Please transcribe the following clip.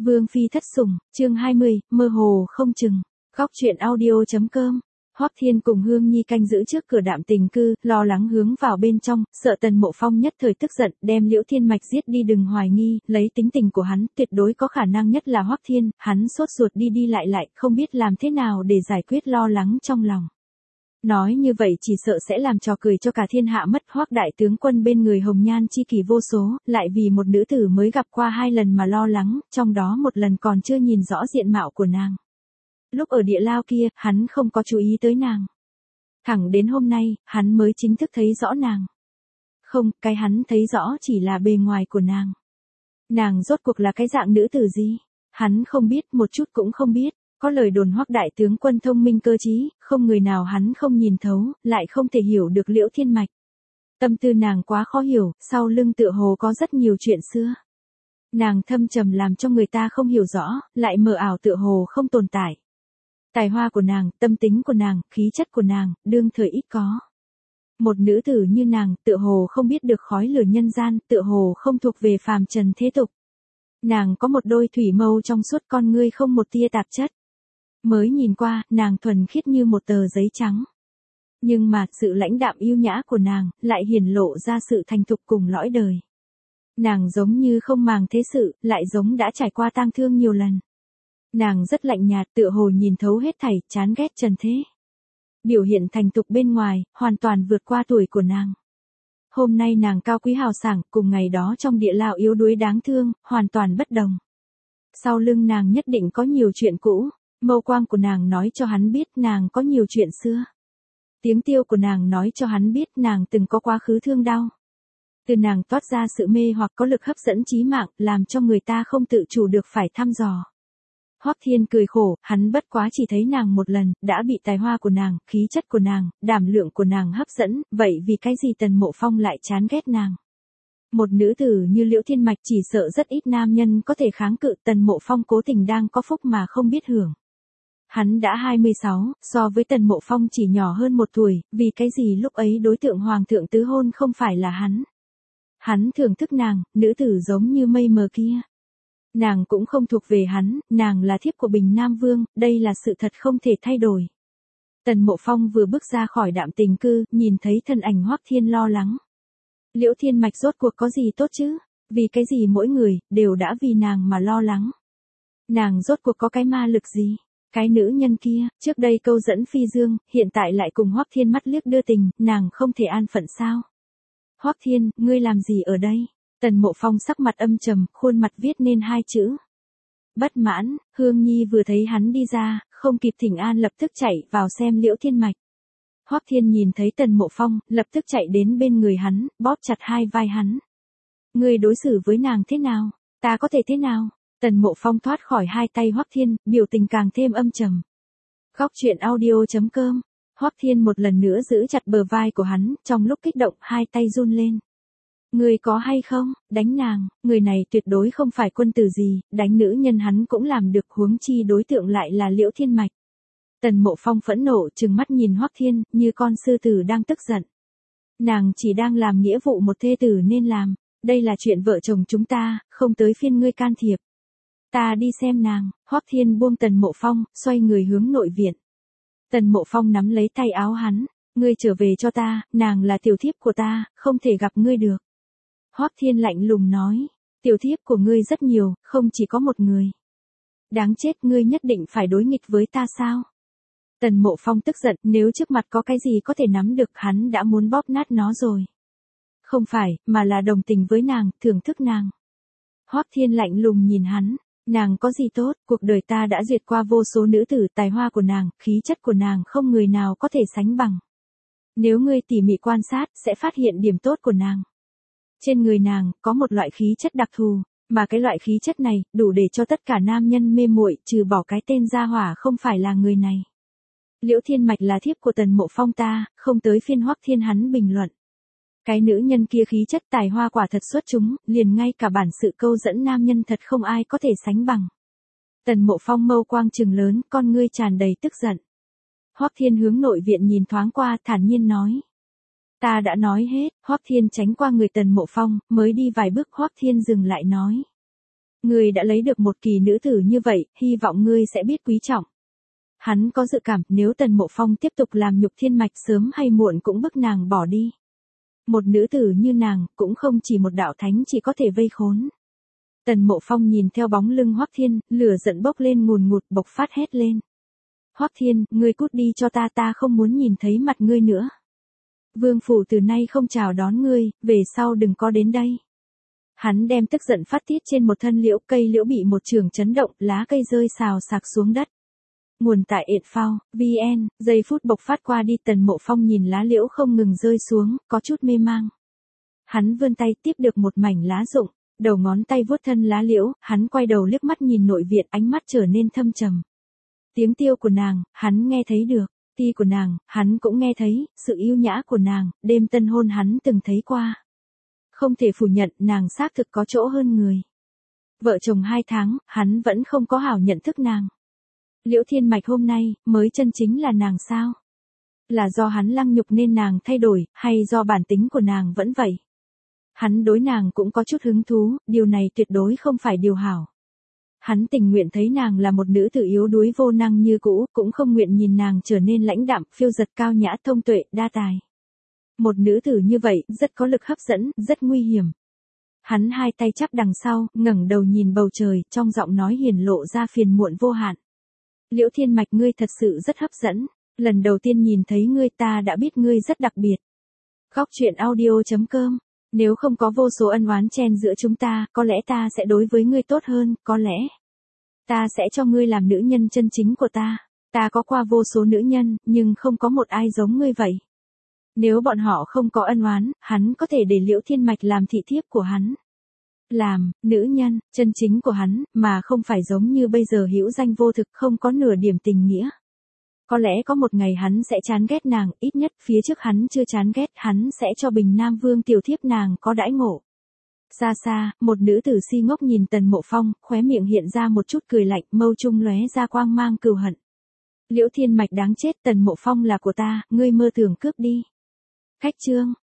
Vương phi thất sủng, chương 20, mơ hồ không chừng. Góc truyện audio.com. Hoắc Thiên cùng Hương Nhi canh giữ trước cửa Đạm Tình cư, lo lắng hướng vào bên trong, sợ Tần Mộ Phong nhất thời tức giận, đem Liễu Thiên Mạch giết đi. Đừng hoài nghi, lấy tính tình của hắn, tuyệt đối có khả năng nhất là Hoắc Thiên, hắn sốt ruột đi đi lại, không biết làm thế nào để giải quyết lo lắng trong lòng. Nói như vậy chỉ sợ sẽ làm trò cười cho cả thiên hạ mất. Hoắc đại tướng quân bên người hồng nhan chi kỷ vô số, lại vì một nữ tử mới gặp qua 2 lần mà lo lắng, trong đó một lần còn chưa nhìn rõ diện mạo của nàng. Lúc ở địa lao kia, hắn không có chú ý tới nàng. Thẳng đến hôm nay, hắn mới chính thức thấy rõ nàng. Không, cái hắn thấy rõ chỉ là bề ngoài của nàng. Nàng rốt cuộc là cái dạng nữ tử gì? Hắn không biết, một chút cũng không biết. Có lời đồn Hoắc đại tướng quân thông minh cơ trí, không người nào hắn không nhìn thấu, lại không thể hiểu được Liễu Thiên Mạch. Tâm tư nàng quá khó hiểu, sau lưng tựa hồ có rất nhiều chuyện xưa. Nàng thâm trầm làm cho người ta không hiểu rõ, lại mờ ảo tựa hồ không tồn tại. Tài hoa của nàng, tâm tính của nàng, khí chất của nàng, đương thời ít có. Một nữ tử như nàng, tựa hồ không biết được khói lửa nhân gian, tựa hồ không thuộc về phàm trần thế tục. Nàng có một đôi thủy mâu trong suốt, con ngươi không một tia tạp chất. Mới nhìn qua, nàng thuần khiết như một tờ giấy trắng. Nhưng mà, sự lãnh đạm yêu nhã của nàng, lại hiển lộ ra sự thành thục cùng lõi đời. Nàng giống như không màng thế sự, lại giống đã trải qua tang thương nhiều lần. Nàng rất lạnh nhạt, tựa hồ nhìn thấu hết thảy, chán ghét trần thế. Biểu hiện thành thục bên ngoài, hoàn toàn vượt qua tuổi của nàng. Hôm nay nàng cao quý hào sảng, cùng ngày đó trong địa lao yếu đuối đáng thương, hoàn toàn bất đồng. Sau lưng nàng nhất định có nhiều chuyện cũ. Mâu quang của nàng nói cho hắn biết nàng có nhiều chuyện xưa. Tiếng tiêu của nàng nói cho hắn biết nàng từng có quá khứ thương đau. Từ nàng toát ra sự mê hoặc có lực hấp dẫn chí mạng, làm cho người ta không tự chủ được phải thăm dò. Hoắc Thiên cười khổ, hắn bất quá chỉ thấy nàng một lần, đã bị tài hoa của nàng, khí chất của nàng, đảm lượng của nàng hấp dẫn, vậy vì cái gì Tần Mộ Phong lại chán ghét nàng? Một nữ tử như Liễu Thiên Mạch chỉ sợ rất ít nam nhân có thể kháng cự. Tần Mộ Phong cố tình đang có phúc mà không biết hưởng. Hắn đã 26, so với Tần Mộ Phong chỉ nhỏ hơn 1 tuổi, vì cái gì lúc ấy đối tượng hoàng thượng tứ hôn không phải là hắn. Hắn thưởng thức nàng, nữ tử giống như mây mờ kia. Nàng cũng không thuộc về hắn, nàng là thiếp của Bình Nam Vương, đây là sự thật không thể thay đổi. Tần Mộ Phong vừa bước ra khỏi Đạm Tình cư, nhìn thấy thân ảnh Hoắc Thiên lo lắng. Liễu Thiên Mạch rốt cuộc có gì tốt chứ? Vì cái gì mỗi người, đều đã vì nàng mà lo lắng? Nàng rốt cuộc có cái ma lực gì? Cái nữ nhân kia, trước đây câu dẫn phi dương, hiện tại lại cùng Hoắc Thiên mắt liếc đưa tình, nàng không thể an phận sao? Hoắc Thiên, ngươi làm gì ở đây? Tần Mộ Phong sắc mặt âm trầm, khuôn mặt viết nên 2 chữ. Bất mãn. Hương Nhi vừa thấy hắn đi ra, không kịp thỉnh an lập tức chạy vào xem Liễu Thiên Mạch. Hoắc Thiên nhìn thấy Tần Mộ Phong, lập tức chạy đến bên người hắn, bóp chặt 2 vai hắn. Ngươi đối xử với nàng thế nào? Ta có thể thế nào? Tần Mộ Phong thoát khỏi 2 tay Hoắc Thiên, biểu tình càng thêm âm trầm. Góc truyện audio.com. Hoắc Thiên một lần nữa giữ chặt bờ vai của hắn, trong lúc kích động 2 tay run lên. Ngươi có hay không, đánh nàng, người này tuyệt đối không phải quân tử gì, đánh nữ nhân hắn cũng làm được, huống chi đối tượng lại là Liễu Thiên Mạch. Tần Mộ Phong phẫn nộ trừng mắt nhìn Hoắc Thiên, như con sư tử đang tức giận. Nàng chỉ đang làm nghĩa vụ một thê tử nên làm, đây là chuyện vợ chồng chúng ta, không tới phiên ngươi can thiệp. Ta đi xem nàng. Hoắc Thiên buông Tần Mộ Phong, xoay người hướng nội viện. Tần Mộ Phong nắm lấy tay áo hắn, ngươi trở về cho ta, nàng là tiểu thiếp của ta, không thể gặp ngươi được. Hoắc Thiên lạnh lùng nói, tiểu thiếp của ngươi rất nhiều, không chỉ có một người. Đáng chết, ngươi nhất định phải đối nghịch với ta sao? Tần Mộ Phong tức giận, nếu trước mặt có cái gì có thể nắm được hắn đã muốn bóp nát nó rồi. Không phải, mà là đồng tình với nàng, thưởng thức nàng. Hoắc Thiên lạnh lùng nhìn hắn, nàng có gì tốt, cuộc đời ta đã duyệt qua vô số nữ tử, tài hoa của nàng, khí chất của nàng không người nào có thể sánh bằng. Nếu ngươi tỉ mỉ quan sát, sẽ phát hiện điểm tốt của nàng. Trên người nàng, có một loại khí chất đặc thù, mà cái loại khí chất này, đủ để cho tất cả nam nhân mê muội, trừ bỏ cái tên gia hỏa không phải là người này. Liễu Thiên Mạch là thiếp của Tần Mộ Phong ta, không tới phiên Hoắc Thiên hắn bình luận. Cái nữ nhân kia khí chất tài hoa quả thật xuất chúng, liền ngay cả bản sự câu dẫn nam nhân thật không ai có thể sánh bằng. Tần Mộ Phong mâu quang trừng lớn, con ngươi tràn đầy tức giận. Hoắc Thiên hướng nội viện nhìn thoáng qua, thản nhiên nói. Ta đã nói hết. Hoắc Thiên tránh qua người Tần Mộ Phong, mới đi vài bước Hoắc Thiên dừng lại nói. Ngươi đã lấy được một kỳ nữ tử như vậy, hy vọng ngươi sẽ biết quý trọng. Hắn có dự cảm nếu Tần Mộ Phong tiếp tục làm nhục thiên mạch sớm hay muộn cũng bức nàng bỏ đi. Một nữ tử như nàng, cũng không chỉ một đạo thánh chỉ có thể vây khốn. Tần Mộ Phong nhìn theo bóng lưng Hoắc Thiên, lửa giận bốc lên ngùn ngụt bộc phát hét lên. Hoắc Thiên, ngươi cút đi cho ta không muốn nhìn thấy mặt ngươi nữa. Vương phủ từ nay không chào đón ngươi, về sau đừng có đến đây. Hắn đem tức giận phát tiết trên một thân liễu, cây liễu bị một trường chấn động, lá cây rơi xào xạc xuống đất. Nguồn tại @phao, vn, giây phút bộc phát qua đi. Tần Mộ Phong nhìn lá liễu không ngừng rơi xuống, có chút mê mang. Hắn vươn tay tiếp được một mảnh lá rụng, đầu ngón tay vuốt thân lá liễu, hắn quay đầu liếc mắt nhìn nội viện, ánh mắt trở nên thâm trầm. Tiếng tiêu của nàng, hắn nghe thấy được, ti của nàng, hắn cũng nghe thấy, sự yêu nhã của nàng, đêm tân hôn hắn từng thấy qua. Không thể phủ nhận, nàng xác thực có chỗ hơn người. Vợ chồng 2 tháng, hắn vẫn không có hảo nhận thức nàng. Liễu Thiên Mạch hôm nay, mới chân chính là nàng sao? Là do hắn lăng nhục nên nàng thay đổi, hay do bản tính của nàng vẫn vậy? Hắn đối nàng cũng có chút hứng thú, điều này tuyệt đối không phải điều hảo. Hắn tình nguyện thấy nàng là một nữ tử yếu đuối vô năng như cũ, cũng không nguyện nhìn nàng trở nên lãnh đạm, phiêu dật cao nhã thông tuệ, đa tài. Một nữ tử như vậy, rất có lực hấp dẫn, rất nguy hiểm. Hắn 2 tay chắp đằng sau, ngẩng đầu nhìn bầu trời, trong giọng nói hiển lộ ra phiền muộn vô hạn. Liễu Thiên Mạch, ngươi thật sự rất hấp dẫn. Lần đầu tiên nhìn thấy ngươi ta đã biết ngươi rất đặc biệt. Góc truyện audio.com. Nếu không có vô số ân oán chen giữa chúng ta, có lẽ ta sẽ đối với ngươi tốt hơn, có lẽ. Ta sẽ cho ngươi làm nữ nhân chân chính của ta. Ta có qua vô số nữ nhân, nhưng không có một ai giống ngươi vậy. Nếu bọn họ không có ân oán, hắn có thể để Liễu Thiên Mạch làm thị thiếp của hắn. Làm, nữ nhân, chân chính của hắn, mà không phải giống như bây giờ hữu danh vô thực, không có nửa điểm tình nghĩa. Có lẽ có một ngày hắn sẽ chán ghét nàng, ít nhất phía trước hắn chưa chán ghét, hắn sẽ cho Bình Nam Vương tiểu thiếp nàng có đãi ngộ. Xa xa, một nữ tử si ngốc nhìn Tần Mộ Phong, khóe miệng hiện ra một chút cười lạnh, mâu trung lóe ra quang mang cừu hận. Liễu Thiên Mạch đáng chết, Tần Mộ Phong là của ta, ngươi mơ tưởng cướp đi. Khách chương